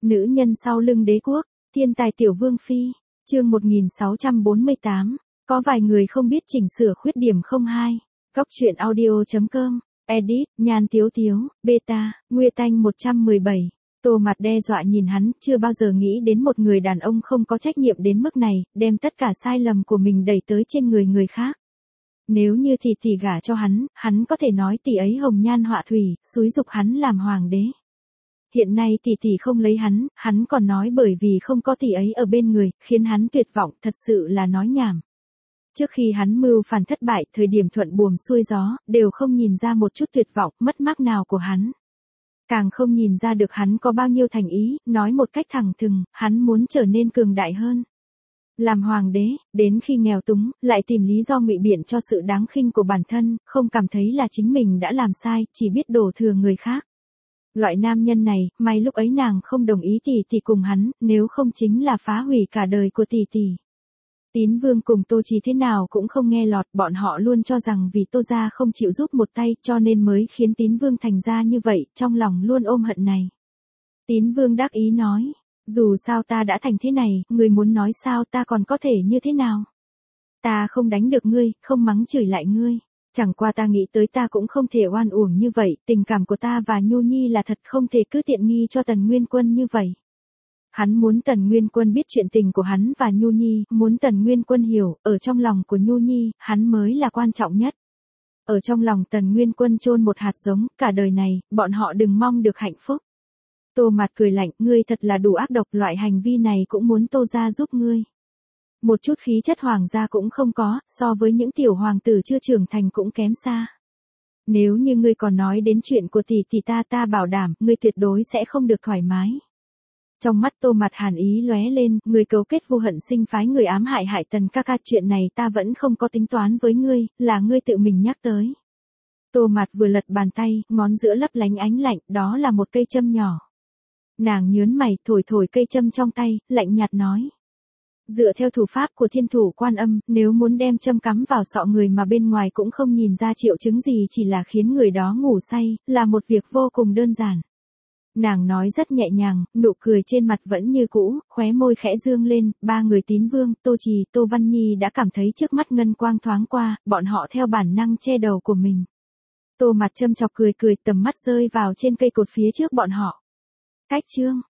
Nữ nhân sau lưng đế quốc, thiên tài tiểu vương phi, chương 1648, có vài người không biết chỉnh sửa khuyết điểm không hai. Góc truyện audio.com, edit, Nhan Tiếu Tiếu, beta, Nguy Tanh 117. Tô Mặt đe dọa nhìn hắn, chưa bao giờ nghĩ đến một người đàn ông không có trách nhiệm đến mức này, đem tất cả sai lầm của mình đẩy tới trên người người khác. Nếu như tỷ gả cho hắn có thể nói tỷ ấy hồng nhan họa thủy, xúi giục hắn làm hoàng đế. Hiện nay tỷ không lấy hắn còn nói bởi vì không có tỷ ấy ở bên người, khiến hắn tuyệt vọng, thật sự là nói nhảm. Trước khi hắn mưu phản thất bại, thời điểm thuận buồm xuôi gió, đều không nhìn ra một chút tuyệt vọng, mất mát nào của hắn. Càng không nhìn ra được hắn có bao nhiêu thành ý, nói một cách thẳng thừng, hắn muốn trở nên cường đại hơn. Làm hoàng đế, đến khi nghèo túng, lại tìm lý do ngụy biện cho sự đáng khinh của bản thân, không cảm thấy là chính mình đã làm sai, chỉ biết đổ thừa người khác. Loại nam nhân này, may lúc ấy nàng không đồng ý tỷ cùng hắn, nếu không chính là phá hủy cả đời của tỷ. Tín Vương cùng Tô Chí thế nào cũng không nghe lọt, bọn họ luôn cho rằng vì Tô gia không chịu giúp một tay cho nên mới khiến Tín Vương thành ra như vậy, trong lòng luôn ôm hận này. Tín Vương đắc ý nói, dù sao ta đã thành thế này, người muốn nói sao ta còn có thể như thế nào? Ta không đánh được ngươi, không mắng chửi lại ngươi. Chẳng qua ta nghĩ tới ta cũng không thể oan uổng như vậy, tình cảm của ta và Nhu Nhi là thật không thể cứ tiện nghi cho Tần Nguyên Quân như vậy. Hắn muốn Tần Nguyên Quân biết chuyện tình của hắn và Nhu Nhi, muốn Tần Nguyên Quân hiểu, ở trong lòng của Nhu Nhi, hắn mới là quan trọng nhất. Ở trong lòng Tần Nguyên Quân chôn một hạt giống, cả đời này, bọn họ đừng mong được hạnh phúc. Tô Mặt cười lạnh, ngươi thật là đủ ác độc, loại hành vi này cũng muốn Tô gia giúp ngươi. Một chút khí chất hoàng gia cũng không có, so với những tiểu hoàng tử chưa trưởng thành cũng kém xa. Nếu như ngươi còn nói đến chuyện của tỷ thì ta bảo đảm, ngươi tuyệt đối sẽ không được thoải mái. Trong mắt Tô Mặt hàn ý lóe lên, ngươi cấu kết Vu Hận Sinh phái người ám hại Tần ca ca, chuyện này ta vẫn không có tính toán với ngươi, là ngươi tự mình nhắc tới. Tô Mặt vừa lật bàn tay, ngón giữa lấp lánh ánh lạnh, đó là một cây châm nhỏ. Nàng nhớn mày, thổi cây châm trong tay, lạnh nhạt nói. Dựa theo thủ pháp của Thiên Thủ Quan Âm, nếu muốn đem châm cắm vào sọ người mà bên ngoài cũng không nhìn ra triệu chứng gì, chỉ là khiến người đó ngủ say, là một việc vô cùng đơn giản. Nàng nói rất nhẹ nhàng, nụ cười trên mặt vẫn như cũ, khóe môi khẽ dương lên, ba người Tín Vương, Tô Trì, Tô Văn Nhi đã cảm thấy trước mắt ngân quang thoáng qua, bọn họ theo bản năng che đầu của mình. Tô Mặt châm chọc cười, tầm mắt rơi vào trên cây cột phía trước bọn họ. Cách chương